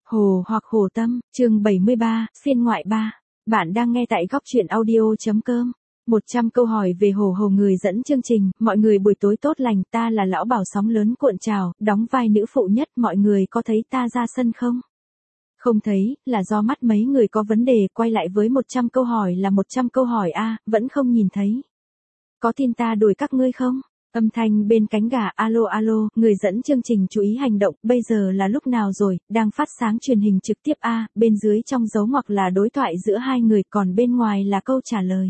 Hồ hoặc Hồ Tâm, chương 73, phiên ngoại 3. Bạn đang nghe tại góc truyện audio.com. 100 câu hỏi về Hồ. Hồ người dẫn chương trình. Mọi người buổi tối tốt lành, ta là lão bảo sóng lớn cuộn trào, đóng vai nữ phụ nhất. Mọi người có thấy ta ra sân không? Không thấy, là do mắt mấy người có vấn đề. Quay lại với 100 câu hỏi là 100 câu hỏi a, vẫn không nhìn thấy. Có tin ta đuổi các ngươi không? Âm thanh bên cánh gà, alo alo, người dẫn chương trình chú ý hành động, bây giờ là lúc nào rồi, đang phát sáng truyền hình trực tiếp a, bên dưới trong dấu ngoặc là đối thoại giữa hai người, còn bên ngoài là câu trả lời.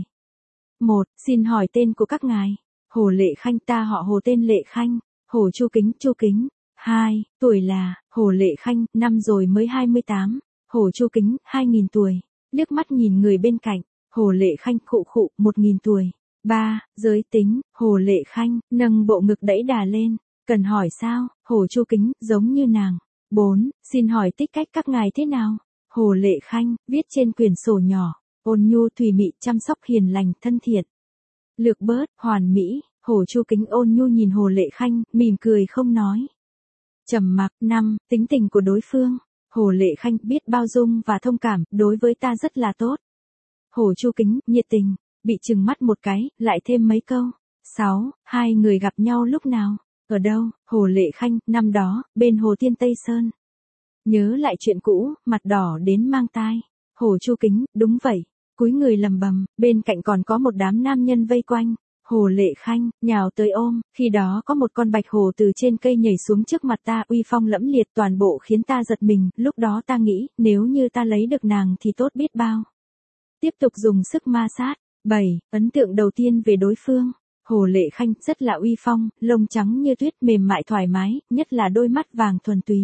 1. Xin hỏi tên của các ngài. Hồ Lệ Khanh, ta họ Hồ tên Lệ Khanh. Hồ Chu Kính. 2. Tuổi là, Hồ Lệ Khanh, năm rồi mới 28. Hồ Chu Kính, 2000 tuổi. Liếc mắt nhìn người bên cạnh, Hồ Lệ Khanh, 1000 tuổi. 3. Giới tính, Hồ Lệ Khanh, nâng bộ ngực đẩy đà lên. Cần hỏi sao? Hồ Chu Kính, giống như nàng. 4. Xin hỏi tích cách các ngài thế nào? Hồ Lệ Khanh, viết trên quyển sổ nhỏ. Ôn nhu thùy mị, chăm sóc hiền lành, thân thiện. Lược bớt, hoàn mỹ. Hồ Chu Kính ôn nhu nhìn Hồ Lệ Khanh, mỉm cười không nói. Trầm mặc. 5. Tính tình của đối phương. Hồ Lệ Khanh, biết bao dung và thông cảm, đối với ta rất là tốt. Hồ Chu Kính, nhiệt tình. Bị trừng mắt một cái, lại thêm mấy câu. 6. Hai người gặp nhau lúc nào? Ở đâu? Hồ Lệ Khanh, năm đó, bên Hồ Tiên Tây Sơn. Nhớ lại chuyện cũ, mặt đỏ đến mang tai. Hồ Chu Kính, đúng vậy. Cúi người lầm bầm, bên cạnh còn có một đám nam nhân vây quanh. Hồ Lệ Khanh, nhào tới ôm, khi đó có một con bạch hồ từ trên cây nhảy xuống trước mặt ta, uy phong lẫm liệt, toàn bộ khiến ta giật mình, lúc đó ta nghĩ, nếu như ta lấy được nàng thì tốt biết bao. Tiếp tục dùng sức ma sát. 7. Ấn tượng đầu tiên về đối phương. Hồ Lệ Khanh, rất là uy phong, lông trắng như tuyết, mềm mại thoải mái, nhất là đôi mắt vàng thuần túy.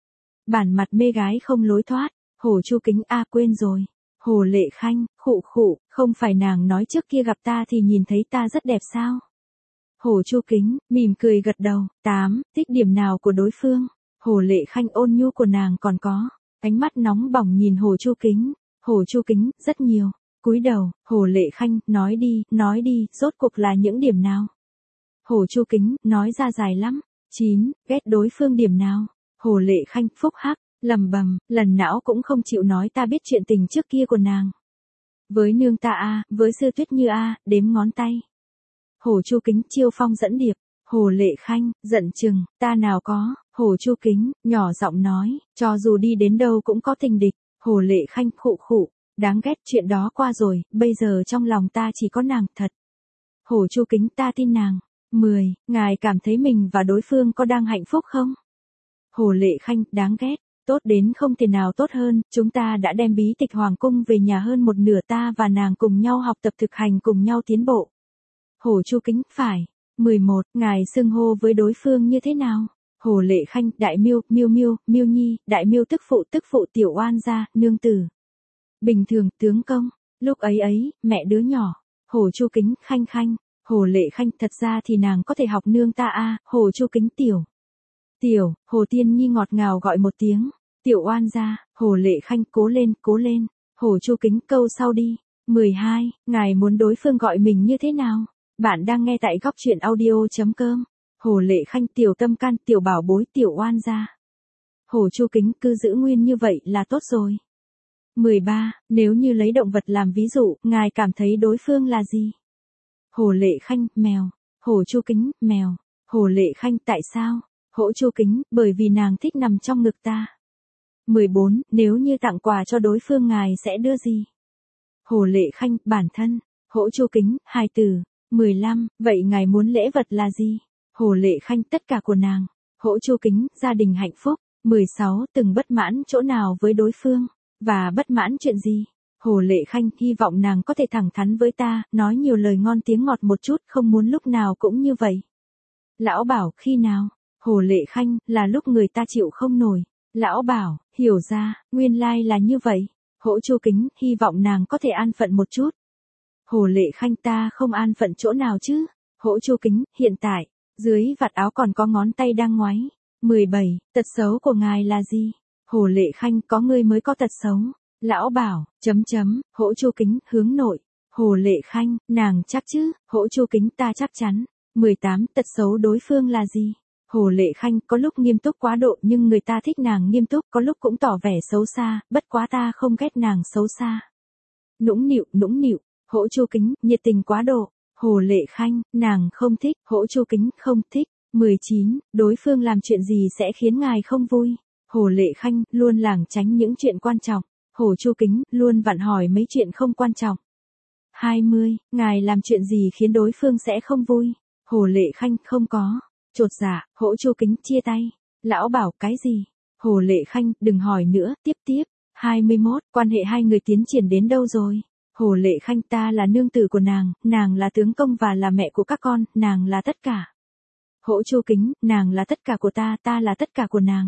Bản mặt mê gái không lối thoát. Hồ Chu Kính, a quên rồi. Hồ Lệ Khanh, không phải nàng nói trước kia gặp ta thì nhìn thấy ta rất đẹp sao? Hồ Chu Kính, mỉm cười gật đầu. 8. Thích điểm nào của đối phương? Hồ Lệ Khanh, ôn nhu của nàng còn có. Ánh mắt nóng bỏng nhìn Hồ Chu Kính. Hồ Chu Kính, rất nhiều. Cúi đầu, Hồ Lệ Khanh, nói đi, rốt cuộc là những điểm nào? Hồ Chu Kính, nói ra dài lắm. 9. Ghét đối phương điểm nào? Hồ Lệ Khanh, phúc hắc, lầm bầm, lần não cũng không chịu nói ta biết chuyện tình trước kia của nàng. Với nương ta a, với Sư Tuyết Như a, đếm ngón tay. Hồ Chu Kính, chiêu phong dẫn điệp. Hồ Lệ Khanh, giận chừng, ta nào có. Hồ Chu Kính, nhỏ giọng nói, cho dù đi đến đâu cũng có tình địch. Hồ Lệ Khanh, đáng ghét, chuyện đó qua rồi, bây giờ trong lòng ta chỉ có nàng, thật. Hồ Chu Kính, ta tin nàng. 10. Ngài cảm thấy mình và đối phương có đang hạnh phúc không? Hồ Lệ Khanh, đáng ghét, tốt đến không thể nào tốt hơn, chúng ta đã đem bí tịch Hoàng Cung về nhà hơn một nửa, ta và nàng cùng nhau học tập thực hành, cùng nhau tiến bộ. Hồ Chu Kính, phải. 11. Ngài xưng hô với đối phương như thế nào? Hồ Lệ Khanh, đại miêu, miêu nhi, đại miêu tức phụ, tiểu oan gia, nương tử. Bình thường, tướng công, lúc ấy, mẹ đứa nhỏ. Hồ Chu Kính, Khanh. Hồ Lệ Khanh, thật ra thì nàng có thể học nương ta a. Hồ Chu Kính, tiểu, Hồ Tiên Nhi ngọt ngào gọi một tiếng. Tiểu oan gia. Hồ Lệ Khanh, cố lên. Hồ Chu Kính, câu sau đi. 12. Ngài muốn đối phương gọi mình như thế nào? Bạn đang nghe tại góc truyện audio.com. Hồ Lệ Khanh, tiểu tâm can, tiểu bảo bối, tiểu oan gia. Hồ Chu Kính, cứ giữ nguyên như vậy là tốt rồi. 13. Nếu như lấy động vật làm ví dụ, ngài cảm thấy đối phương là gì? Hồ Lệ Khanh, mèo. Hồ Chu Kính, mèo. Hồ Lệ Khanh, tại sao? Hồ Chu Kính, bởi vì nàng thích nằm trong ngực ta. 14. Nếu như tặng quà cho đối phương ngài sẽ đưa gì? Hồ Lệ Khanh, bản thân. Hồ Chu Kính, hài tử. 15. Vậy ngài muốn lễ vật là gì? Hồ Lệ Khanh, tất cả của nàng. Hồ Chu Kính, gia đình hạnh phúc. 16. Từng bất mãn chỗ nào với đối phương? Và bất mãn chuyện gì? Hồ Lệ Khanh, hy vọng nàng có thể thẳng thắn với ta, nói nhiều lời ngon tiếng ngọt một chút, không muốn lúc nào cũng như vậy. Lão bảo, khi nào? Hồ Lệ Khanh, là lúc người ta chịu không nổi. Lão bảo, hiểu ra, nguyên lai là như vậy. Hồ Chu Kính, hy vọng nàng có thể an phận một chút. Hồ Lệ Khanh, ta không an phận chỗ nào chứ? Hồ Chu Kính, hiện tại, dưới vạt áo còn có ngón tay đang ngoáy. 17. Tật xấu của ngài là gì? Hồ Lệ Khanh, có ngươi mới có tật xấu. Lão bảo, Hồ Chu Kính, hướng nội. Hồ Lệ Khanh, nàng chắc chứ? Hồ Chu Kính, ta chắc chắn. 18. Tật xấu đối phương là gì? Hồ Lệ Khanh có lúc nghiêm túc quá độ nhưng người ta thích nàng nghiêm túc, có lúc cũng tỏ vẻ xấu xa, bất quá ta không ghét nàng xấu xa. Nũng nịu, Hỗ Chu Kính, nhiệt tình quá độ. Hồ Lệ Khanh, nàng không thích, Hỗ Chu Kính, không thích. 19. Đối phương làm chuyện gì sẽ khiến ngài không vui? Hồ Lệ Khanh, luôn lảng tránh những chuyện quan trọng. Hồ Chu Kính, luôn vặn hỏi mấy chuyện không quan trọng. 20. Ngài làm chuyện gì khiến đối phương sẽ không vui? Hồ Lệ Khanh, không có. Chột dạ, Hỗ Chu Kính, chia tay. Lão bảo, cái gì? Hồ Lệ Khanh, đừng hỏi nữa, tiếp. 21. Quan hệ hai người tiến triển đến đâu rồi? Hồ Lệ Khanh, ta là nương tử của nàng là tướng công và là mẹ của các con, nàng là tất cả. Hỗ Chu Kính, nàng là tất cả của ta là tất cả của nàng.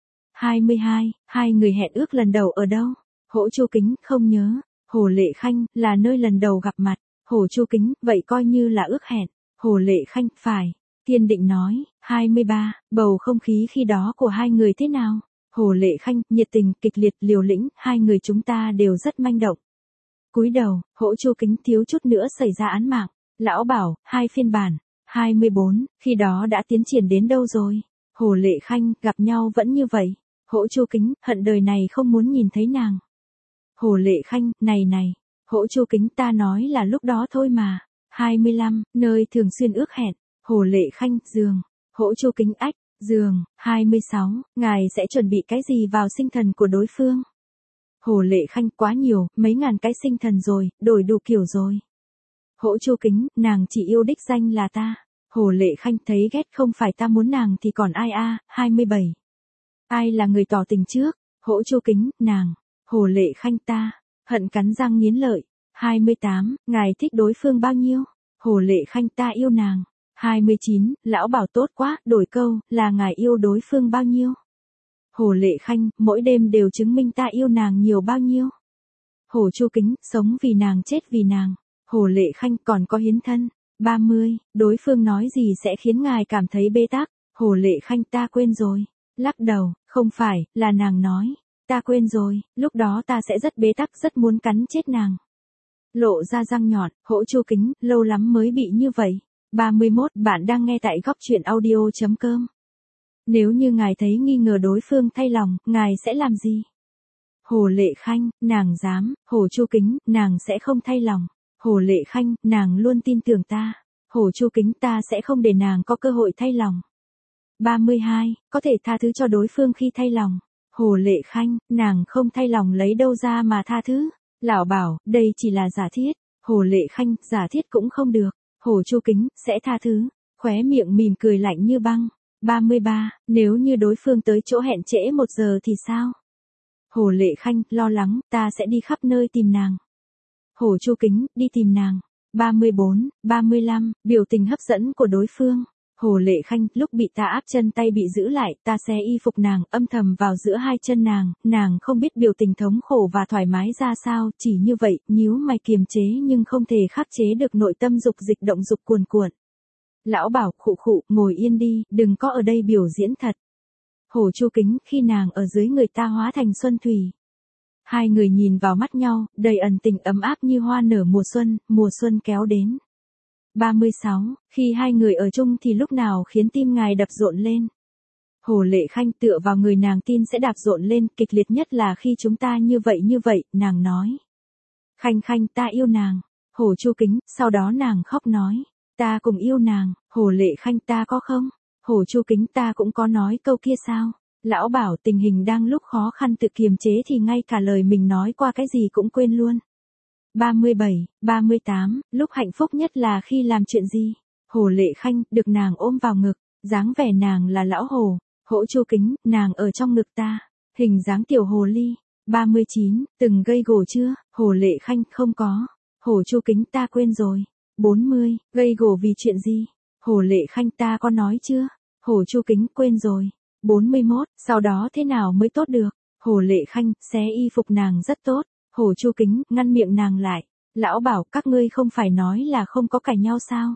22. Hai người hẹn ước lần đầu ở đâu? Hỗ Chu Kính, không nhớ. Hồ Lệ Khanh, là nơi lần đầu gặp mặt. Hồ Chu Kính, vậy coi như là ước hẹn. Hồ Lệ Khanh, phải. Kiên định nói. 23. Bầu không khí khi đó của hai người thế nào? Hồ Lệ Khanh, nhiệt tình, kịch liệt, liều lĩnh, hai người chúng ta đều rất manh động. Cúi đầu, Hỗ Chu Kính thiếu chút nữa xảy ra án mạng. Lão bảo, 2 phiên bản. 24. Khi đó đã tiến triển đến đâu rồi? Hồ Lệ Khanh, gặp nhau vẫn như vậy. Hỗ Chu Kính, hận đời này không muốn nhìn thấy nàng. Hồ Lệ Khanh, này. Hỗ Chu Kính, ta nói là lúc đó thôi mà. 25. Nơi thường xuyên ước hẹn. Hồ Lệ Khanh, giường. Hỗ Chu Kính, ách, giường. 26. Ngài sẽ chuẩn bị cái gì vào sinh thần của đối phương? Hồ Lệ Khanh, quá nhiều, mấy ngàn cái sinh thần rồi, đổi đủ kiểu rồi. Hỗ Chu Kính, nàng chỉ yêu đích danh là ta. Hồ Lệ Khanh, thấy ghét không phải ta muốn nàng thì còn ai a? 27. Ai là người tỏ tình trước? Hỗ Chu Kính, nàng. Hồ Lệ Khanh, ta. Hận cắn răng nghiến lợi. 28. Ngài thích đối phương bao nhiêu? Hồ Lệ Khanh, ta yêu nàng. 29. Lão bảo tốt quá, đổi câu, là ngài yêu đối phương bao nhiêu? Hồ Lệ Khanh, mỗi đêm đều chứng minh ta yêu nàng nhiều bao nhiêu? Hồ Chu Kính, sống vì nàng chết vì nàng. Hồ Lệ Khanh, còn có hiến thân. 30. Đối phương nói gì sẽ khiến ngài cảm thấy bế tắc? Hồ Lệ Khanh, ta quên rồi. Lắc đầu, không phải, là nàng nói. Ta quên rồi, lúc đó ta sẽ rất bế tắc, rất muốn cắn chết nàng. Lộ ra răng nhọn, Hỗ Chu Kính, lâu lắm mới bị như vậy. 31. Bạn đang nghe tại góc truyện audio.com. Nếu như ngài thấy nghi ngờ đối phương thay lòng, ngài sẽ làm gì? Hồ Lệ Khanh, nàng dám. Hồ Chu Kính, nàng sẽ không thay lòng. Hồ Lệ Khanh, nàng luôn tin tưởng ta. Hồ Chu Kính, ta sẽ không để nàng có cơ hội thay lòng. 32. Có thể tha thứ cho đối phương khi thay lòng. Hồ Lệ Khanh, nàng không thay lòng lấy đâu ra mà tha thứ. Lão bảo, đây chỉ là giả thiết. Hồ Lệ Khanh, giả thiết cũng không được. Hồ Chu Kính, sẽ tha thứ. Khóe miệng mỉm cười lạnh như băng. 33. Nếu như đối phương tới chỗ hẹn trễ 1 giờ thì sao? Hồ Lệ Khanh, lo lắng, ta sẽ đi khắp nơi tìm nàng. Hồ Chu Kính, đi tìm nàng. 34, 35, biểu tình hấp dẫn của đối phương. Hồ Lệ Khanh, lúc bị ta áp chân tay bị giữ lại, ta xé y phục nàng, âm thầm vào giữa hai chân nàng không biết biểu tình thống khổ và thoải mái ra sao, chỉ như vậy, nhíu mày kiềm chế nhưng không thể khắc chế được nội tâm dục dịch động dục cuồn cuộn. Lão bảo, khụ, ngồi yên đi, đừng có ở đây biểu diễn thật. Hồ Chu Kính, khi nàng ở dưới người ta hóa thành xuân thủy. Hai người nhìn vào mắt nhau, đầy ẩn tình ấm áp như hoa nở mùa xuân kéo đến. 36. Khi hai người ở chung thì lúc nào khiến tim ngài đập rộn lên? Hồ Lệ Khanh, tựa vào người nàng tin sẽ đạp rộn lên, kịch liệt nhất là khi chúng ta như vậy, nàng nói. Khanh, ta yêu nàng. Hồ Chu Kính, sau đó nàng khóc nói. Ta cũng yêu nàng. Hồ Lệ Khanh, ta có không? Hồ Chu Kính, ta cũng có nói câu kia sao? Lão bảo, tình hình đang lúc khó khăn tự kiềm chế thì ngay cả lời mình nói qua cái gì cũng quên luôn. 37, 38, lúc hạnh phúc nhất là khi làm chuyện gì? Hồ Lệ Khanh, được nàng ôm vào ngực, dáng vẻ nàng là lão hồ. Hỗ Chu Kính, nàng ở trong ngực ta, hình dáng tiểu hồ ly. 39, từng gây gổ chưa? Hồ Lệ Khanh, không có. Hồ Chu Kính, ta quên rồi. 40, gây gổ vì chuyện gì? Hồ Lệ Khanh, ta có nói chưa? Hồ Chu Kính, quên rồi. 41, sau đó thế nào mới tốt được? Hồ Lệ Khanh, xé y phục nàng rất tốt. Hồ Chu Kính, ngăn miệng nàng lại. Lão bảo, các ngươi không phải nói là không có cãi nhau sao?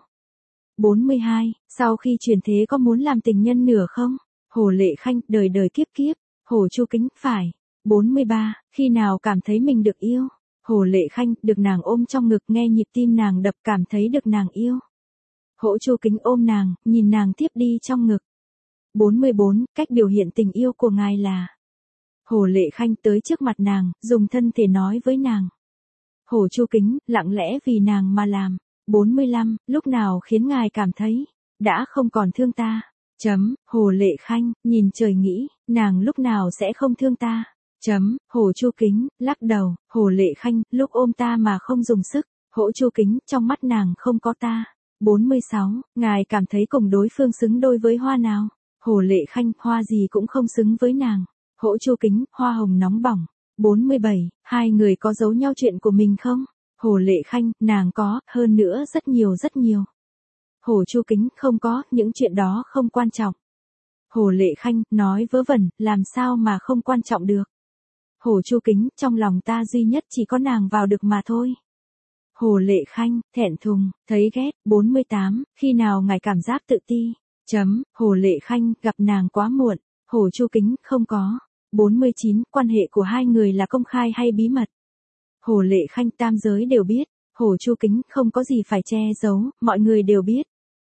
42, sau khi chuyển thế có muốn làm tình nhân nửa không? Hồ Lệ Khanh, đời đời kiếp kiếp. Hồ Chu Kính, phải. 43, khi nào cảm thấy mình được yêu? Hồ Lệ Khanh, được nàng ôm trong ngực, nghe nhịp tim nàng đập, cảm thấy được nàng yêu. Hỗ Chu Kính ôm nàng, nhìn nàng tiếp đi trong ngực. 44, cách biểu hiện tình yêu của ngài là. Hồ Lệ Khanh tới trước mặt nàng, dùng thân thể nói với nàng. Hồ Chu Kính, lặng lẽ vì nàng mà làm. 45, lúc nào khiến ngài cảm thấy, đã không còn thương ta. Hồ Lệ Khanh, nhìn trời nghĩ, nàng lúc nào sẽ không thương ta. Hồ Chu Kính, lắc đầu, Hồ Lệ Khanh, lúc ôm ta mà không dùng sức. Hồ Chu Kính, trong mắt nàng không có ta. 46, ngài cảm thấy cùng đối phương xứng đôi với hoa nào? Hồ Lệ Khanh, hoa gì cũng không xứng với nàng. Hồ Chu Kính, hoa hồng nóng bỏng. 47, hai người có giấu nhau chuyện của mình không? Hồ Lệ Khanh, nàng có, hơn nữa rất nhiều rất nhiều. Hồ Chu Kính, không có, những chuyện đó không quan trọng. Hồ Lệ Khanh, nói vớ vẩn, làm sao mà không quan trọng được. Hồ Chu Kính, trong lòng ta duy nhất chỉ có nàng vào được mà thôi. Hồ Lệ Khanh, thẹn thùng, thấy ghét. 48, khi nào ngài cảm giác tự ti? Hồ Lệ Khanh, gặp nàng quá muộn. Hồ Chu Kính, không có. 49, quan hệ của hai người là công khai hay bí mật? Hồ Lệ Khanh, tam giới đều biết. Hồ Chu Kính, không có gì phải che giấu, mọi người đều biết.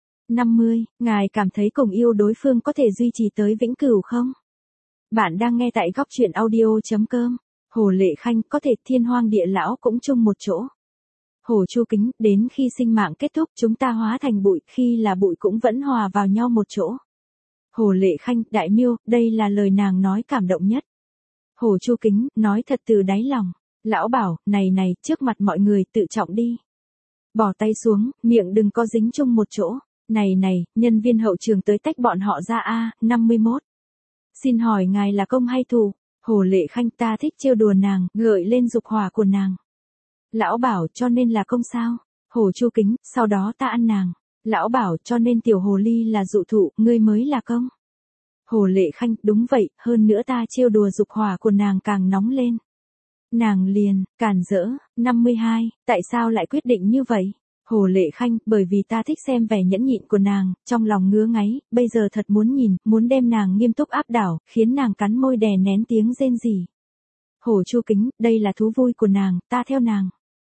50, ngài cảm thấy cùng yêu đối phương có thể duy trì tới vĩnh cửu không? Bạn đang nghe tại góc truyện audio.com. Hồ Lệ Khanh, có thể thiên hoang địa lão cũng chung một chỗ. Hồ Chu Kính, đến khi sinh mạng kết thúc chúng ta hóa thành bụi, khi là bụi cũng vẫn hòa vào nhau một chỗ. Hồ Lệ Khanh, đại miêu, đây là lời nàng nói cảm động nhất. Hồ Chu Kính, nói thật từ đáy lòng. Lão bảo, này, trước mặt mọi người tự trọng đi. Bỏ tay xuống, miệng đừng có dính chung một chỗ. Này, nhân viên hậu trường tới tách bọn họ ra a. 51. Xin hỏi ngài là công hay thù? Hồ Lệ Khanh, ta thích trêu đùa nàng, gợi lên dục hỏa của nàng. Lão bảo, cho nên là công sao? Hồ Chu Kính, sau đó ta ăn nàng. Lão bảo, cho nên tiểu hồ ly là dụ thụ, ngươi mới là công. Hồ Lệ Khanh, đúng vậy, hơn nữa ta trêu đùa dục hỏa của nàng càng nóng lên. Nàng liền, cản rỡ. 52, tại sao lại quyết định như vậy? Hồ Lệ Khanh, bởi vì ta thích xem vẻ nhẫn nhịn của nàng, trong lòng ngứa ngáy, bây giờ thật muốn nhìn, muốn đem nàng nghiêm túc áp đảo, khiến nàng cắn môi đè nén tiếng rên rỉ. Hồ Chu Kính, đây là thú vui của nàng, ta theo nàng.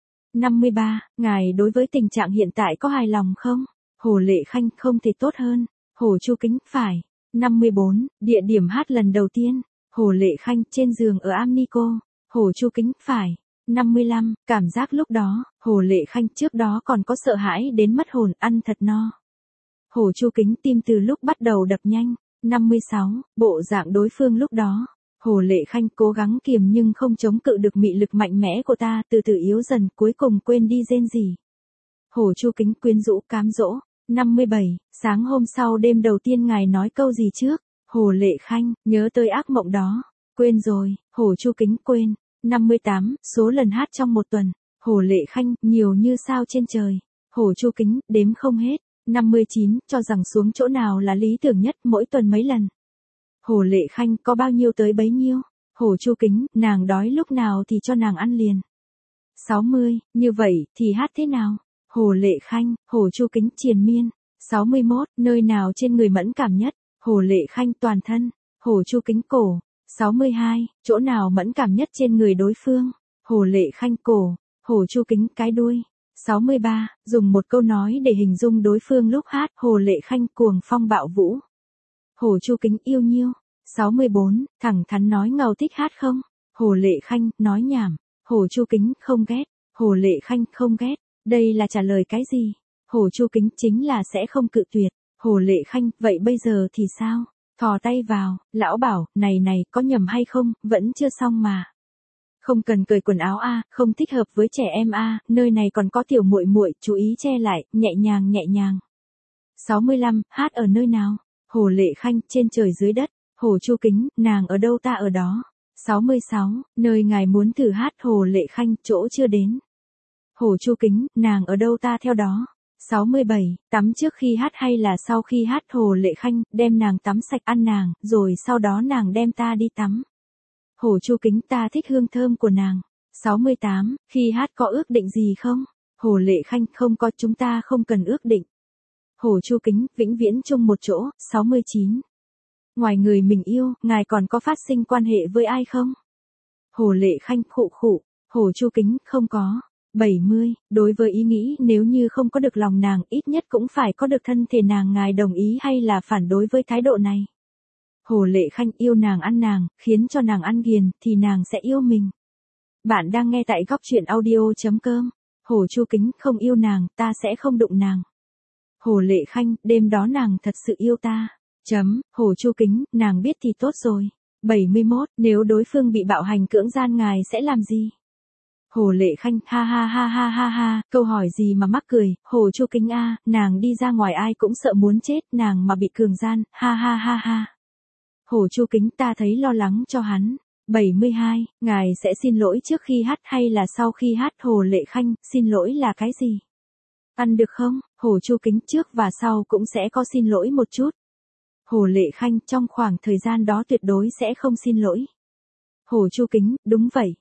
53, ngài đối với tình trạng hiện tại có hài lòng không? Hồ Lệ Khanh, không thể tốt hơn. Hồ Chu Kính, phải. 54, địa điểm hát lần đầu tiên. Hồ Lệ Khanh, trên giường ở Amnico. Hồ Chu Kính, phải. 55, cảm giác lúc đó, Hồ Lệ Khanh, trước đó còn có sợ hãi đến mất hồn, ăn thật no. Hồ Chu Kính, tim từ lúc bắt đầu đập nhanh. 56, bộ dạng đối phương lúc đó. Hồ Lệ Khanh, cố gắng kiềm nhưng không chống cự được mị lực mạnh mẽ của ta, từ từ yếu dần, cuối cùng quên đi rên rỉ. Hồ Chu Kính, quyến rũ, cám dỗ. 57, sáng hôm sau đêm đầu tiên ngài nói câu gì trước? Hồ Lệ Khanh, nhớ tới ác mộng đó. Quên rồi. Hồ Chu Kính, quên. 58, số lần hát trong một tuần. Hồ Lệ Khanh, nhiều như sao trên trời. Hồ Chu Kính, đếm không hết. 59, cho rằng xuống chỗ nào là lý tưởng nhất, mỗi tuần mấy lần. Hồ Lệ Khanh, có bao nhiêu tới bấy nhiêu. Hồ Chu Kính, nàng đói lúc nào thì cho nàng ăn liền. 60, như vậy, thì hát thế nào? Hồ Lệ Khanh, Hồ Chu Kính, triền miên. 61, nơi nào trên người mẫn cảm nhất? Hồ Lệ Khanh, toàn thân. Hồ Chu Kính, cổ. 62, chỗ nào mẫn cảm nhất trên người đối phương? Hồ Lệ Khanh, cổ. Hồ Chu Kính, cái đuôi. 63, dùng một câu nói để hình dung đối phương lúc hát. Hồ Lệ Khanh, cuồng phong bạo vũ. Hồ Chu Kính, yêu nhiêu. 64, thẳng thắn nói ngầu thích hát không? Hồ Lệ Khanh, nói nhảm. Hồ Chu Kính, không ghét. Hồ Lệ Khanh, không ghét. Đây là trả lời cái gì? Hồ Chu Kính, chính là sẽ không cự tuyệt. Hồ Lệ Khanh, vậy bây giờ thì sao? Thò tay vào, lão bảo, này, có nhầm hay không, vẫn chưa xong mà. Không cần cởi quần áo a, không thích hợp với trẻ em a, nơi này còn có tiểu muội muội, chú ý che lại, nhẹ nhàng. 65, hát ở nơi nào? Hồ Lệ Khanh, trên trời dưới đất. Hồ Chu Kính, nàng ở đâu ta ở đó. 66, nơi ngài muốn thử hát. Hồ Lệ Khanh, chỗ chưa đến. Hồ Chu Kính, nàng ở đâu ta theo đó. 67, tắm trước khi hát hay là sau khi hát? Hồ Lệ Khanh, đem nàng tắm sạch, ăn nàng, rồi sau đó nàng đem ta đi tắm. Hồ Chu Kính, ta thích hương thơm của nàng. 68, khi hát có ước định gì không? Hồ Lệ Khanh, không có, chúng ta không cần ước định. Hồ Chu Kính, vĩnh viễn chung một chỗ. 69, ngoài người mình yêu, ngài còn có phát sinh quan hệ với ai không? Hồ Lệ Khanh, khụ khụ. Hồ Chu Kính, không có. 70, đối với ý nghĩ nếu như không có được lòng nàng, ít nhất cũng phải có được thân thể nàng, ngài đồng ý hay là phản đối với thái độ này? Hồ Lệ Khanh yêu nàng, khiến cho nàng ăn ghiền, thì nàng sẽ yêu mình. Bạn đang nghe tại góc chuyện audio.com. Hồ Chu Kính, không yêu nàng, ta sẽ không đụng nàng. Hồ Lệ Khanh, đêm đó nàng thật sự yêu ta. Hồ Chu Kính, nàng biết thì tốt rồi. 71, nếu đối phương bị bạo hành cưỡng gian ngài sẽ làm gì? Hồ Lệ Khanh, ha ha ha ha ha ha, câu hỏi gì mà mắc cười, Hồ Chu Kính a, nàng đi ra ngoài ai cũng sợ muốn chết, nàng mà bị cường gian, ha ha ha ha. Hồ Chu Kính, ta thấy lo lắng cho hắn. 72, ngài sẽ xin lỗi trước khi hát hay là sau khi hát? Hồ Lệ Khanh, xin lỗi là cái gì? Ăn được không? Hồ Chu Kính, trước và sau cũng sẽ có xin lỗi một chút. Hồ Lệ Khanh, trong khoảng thời gian đó tuyệt đối sẽ không xin lỗi. Hồ Chu Kính, đúng vậy.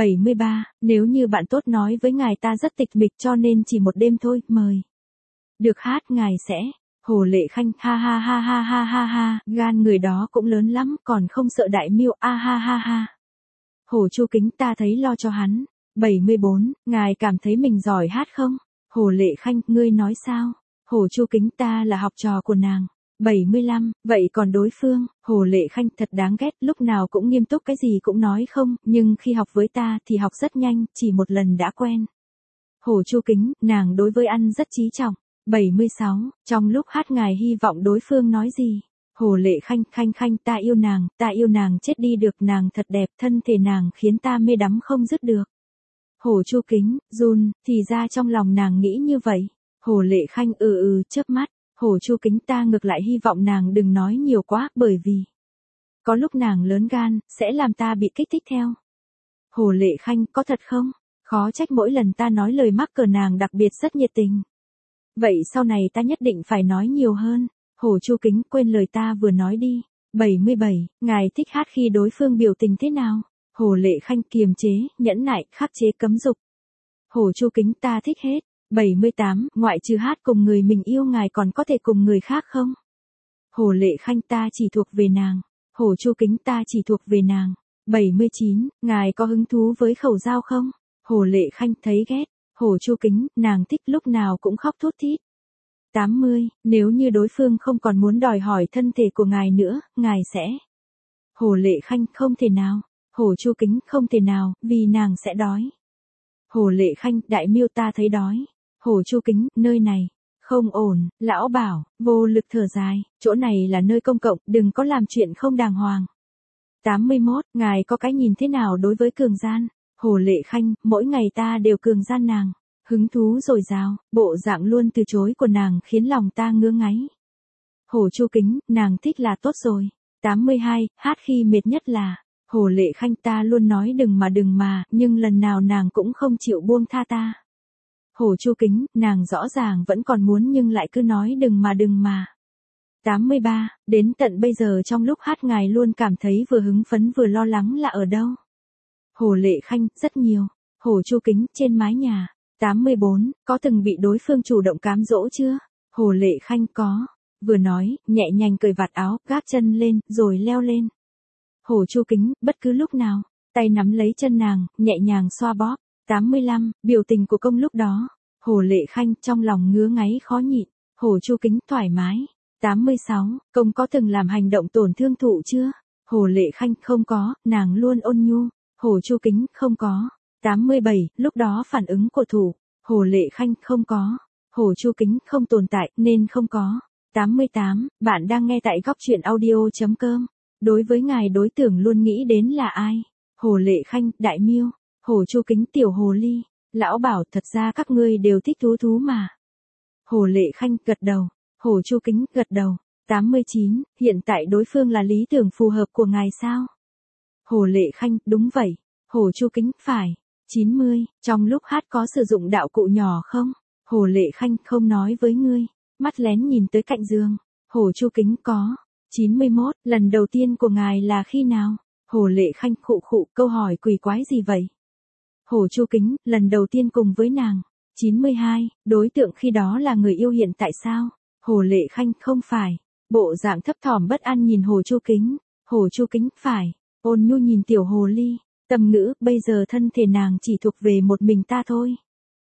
73, nếu như bạn tốt nói với ngài ta rất tịch mịch cho nên chỉ một đêm thôi, mời. Được hát ngài sẽ. Hồ Lệ Khanh, ha ha ha ha ha ha ha, gan người đó cũng lớn lắm, còn không sợ đại miêu, a ha ha ha. Hồ Chu Kính, ta thấy lo cho hắn. 74, ngài cảm thấy mình giỏi hát không? Hồ Lệ Khanh, ngươi nói sao? Hồ Chu Kính, ta là học trò của nàng. 75, vậy còn đối phương? Hồ Lệ Khanh, thật đáng ghét, lúc nào cũng nghiêm túc cái gì cũng nói không, nhưng khi học với ta thì học rất nhanh, chỉ một lần đã quen. Hồ Chu Kính, nàng đối với ăn rất trí trọng. 76, trong lúc hát ngài hy vọng đối phương nói gì? Hồ Lệ Khanh, Khanh, ta yêu nàng chết đi được, nàng thật đẹp, thân thể nàng khiến ta mê đắm không dứt được. Hồ Chu Kính, run, thì ra trong lòng nàng nghĩ như vậy. Hồ Lệ Khanh, chớp mắt. Hồ Chu Kính, ta ngược lại hy vọng nàng đừng nói nhiều quá, bởi vì có lúc nàng lớn gan, sẽ làm ta bị kích thích theo. Hồ Lệ Khanh, có thật không? Khó trách mỗi lần ta nói lời mắc cờ nàng đặc biệt rất nhiệt tình. Vậy sau này ta nhất định phải nói nhiều hơn. Hồ Chu Kính, quên lời ta vừa nói đi. 77, ngài thích hát khi đối phương biểu tình thế nào? Hồ Lệ Khanh, kiềm chế, nhẫn nại, khắc chế, cấm dục. Hồ Chu Kính, ta thích hết. 78, ngoại trừ hát cùng người mình yêu ngài còn có thể cùng người khác không? Hồ Lệ Khanh, ta chỉ thuộc về nàng. Hồ Chu Kính, ta chỉ thuộc về nàng. 79, ngài có hứng thú với khẩu dao không? Hồ Lệ Khanh, thấy ghét. Hồ Chu Kính, nàng thích lúc nào cũng khóc thút thít. 80, nếu như đối phương không còn muốn đòi hỏi thân thể của ngài nữa, ngài sẽ. Hồ Lệ Khanh, không thể nào. Hồ Chu Kính, không thể nào, vì nàng sẽ đói. Hồ Lệ Khanh, đại miêu ta thấy đói. Hồ Chu Kính, nơi này, không ổn, lão bảo, vô lực thở dài, chỗ này là nơi công cộng, đừng có làm chuyện không đàng hoàng. 81, ngài có cái nhìn thế nào đối với cường gian? Hồ Lệ Khanh, mỗi ngày ta đều cường gian nàng. Hứng thú dồi dào, bộ dạng luôn từ chối của nàng khiến lòng ta ngứa ngáy. Hồ Chu Kính, nàng thích là tốt rồi. 82, hát khi mệt nhất là. Hồ Lệ Khanh, ta luôn nói đừng mà, nhưng lần nào nàng cũng không chịu buông tha ta. Hồ Chu Kính, nàng rõ ràng vẫn còn muốn nhưng lại cứ nói đừng mà. 83, đến tận bây giờ trong lúc hát ngài luôn cảm thấy vừa hứng phấn vừa lo lắng là ở đâu? Hồ Lệ Khanh, rất nhiều. Hồ Chu Kính, trên mái nhà. 84, có từng bị đối phương chủ động cám dỗ chưa? Hồ Lệ Khanh, có. Vừa nói, nhẹ nhàng cởi vạt áo, gác chân lên, rồi leo lên. Hồ Chu Kính, bất cứ lúc nào, tay nắm lấy chân nàng, nhẹ nhàng xoa bóp. 85, biểu tình của công lúc đó. Hồ Lệ Khanh, trong lòng ngứa ngáy khó nhịn. Hồ Chu Kính, thoải mái. 86, công có từng làm hành động tổn thương thụ chưa? Hồ Lệ Khanh, không có, nàng luôn ôn nhu. Hồ Chu Kính, không có. 87, lúc đó phản ứng của thủ. Hồ Lệ Khanh, không có. Hồ Chu Kính, không tồn tại, nên không có. 88, bạn đang nghe tại góc chuyện audio.com. Đối với ngài đối tượng luôn nghĩ đến là ai? Hồ Lệ Khanh, đại miêu. Hồ Chu Kính, tiểu hồ ly. Lão bảo, thật ra các ngươi đều thích thú mà. Hồ Lệ Khanh, gật đầu. Hồ Chu Kính, gật đầu. 89, hiện tại đối phương là lý tưởng phù hợp của ngài sao? Hồ Lệ Khanh, đúng vậy. Hồ Chu Kính, phải. 90, trong lúc hát có sử dụng đạo cụ nhỏ không? Hồ Lệ Khanh, không nói với ngươi. Mắt lén nhìn tới cạnh giường. Hồ Chu Kính, có. 91, lần đầu tiên của ngài là khi nào? Hồ Lệ Khanh, khụ, câu hỏi quỷ quái gì vậy? Hồ Chu Kính, lần đầu tiên cùng với nàng. 92, đối tượng khi đó là người yêu hiện tại sao? Hồ Lệ Khanh, không phải. Bộ dạng thấp thỏm bất an nhìn Hồ Chu Kính. Hồ Chu Kính, phải. Ôn nhu nhìn tiểu hồ ly. Tâm ngữ, bây giờ thân thể nàng chỉ thuộc về một mình ta thôi.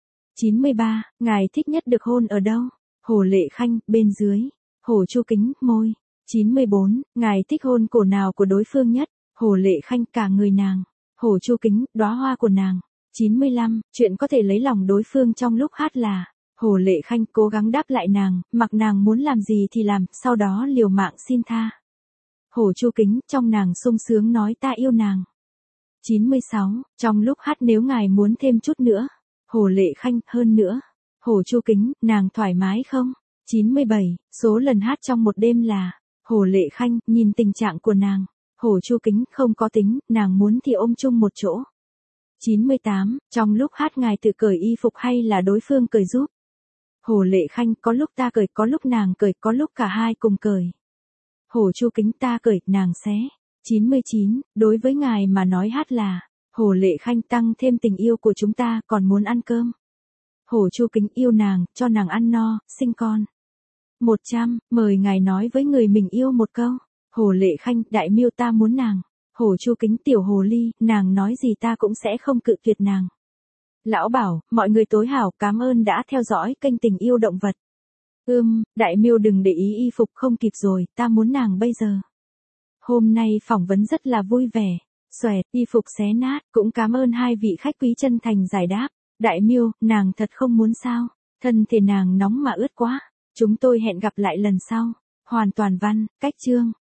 93, ngài thích nhất được hôn ở đâu? Hồ Lệ Khanh, bên dưới. Hồ Chu Kính, môi. 94, ngài thích hôn cổ nào của đối phương nhất? Hồ Lệ Khanh, cả người nàng. Hồ Chu Kính, đóa hoa của nàng. 95, chuyện có thể lấy lòng đối phương trong lúc hát là. Hồ Lệ Khanh cố gắng đáp lại nàng, mặc nàng muốn làm gì thì làm, sau đó liều mạng xin tha. Hồ Chu Kính, trong nàng sung sướng nói ta yêu nàng. 96, trong lúc hát nếu ngài muốn thêm chút nữa. Hồ Lệ Khanh, hơn nữa. Hồ Chu Kính, nàng thoải mái không? 97, số lần hát trong một đêm là. Hồ Lệ Khanh, nhìn tình trạng của nàng. Hồ Chu Kính, không có tính, nàng muốn thì ôm chung một chỗ. 98, trong lúc hát ngài tự cởi y phục hay là đối phương cởi giúp? Hồ Lệ Khanh, có lúc ta cởi, có lúc nàng cởi, có lúc cả hai cùng cởi. Hồ Chu Kính, ta cởi, nàng xé. 99, đối với ngài mà nói hát là. Hồ Lệ Khanh, tăng thêm tình yêu của chúng ta, còn muốn ăn cơm. Hồ Chu Kính, yêu nàng, cho nàng ăn no, sinh con. 100, mời ngài nói với người mình yêu một câu. Hồ Lệ Khanh, đại miêu ta muốn nàng. Hồ Chu Kính, tiểu hồ ly, nàng nói gì ta cũng sẽ không cự tuyệt nàng. Lão Bảo, mọi người tối hảo, cảm ơn đã theo dõi kênh Tình Yêu Động Vật. Đại miêu đừng để ý y phục không kịp rồi, ta muốn nàng bây giờ. Hôm nay phỏng vấn rất là vui vẻ. Xoẹt, y phục xé nát, cũng cảm ơn hai vị khách quý chân thành giải đáp. Đại miêu, nàng thật không muốn sao? Thân thể nàng nóng mà ướt quá. Chúng tôi hẹn gặp lại lần sau. Hoàn toàn văn, cách chương.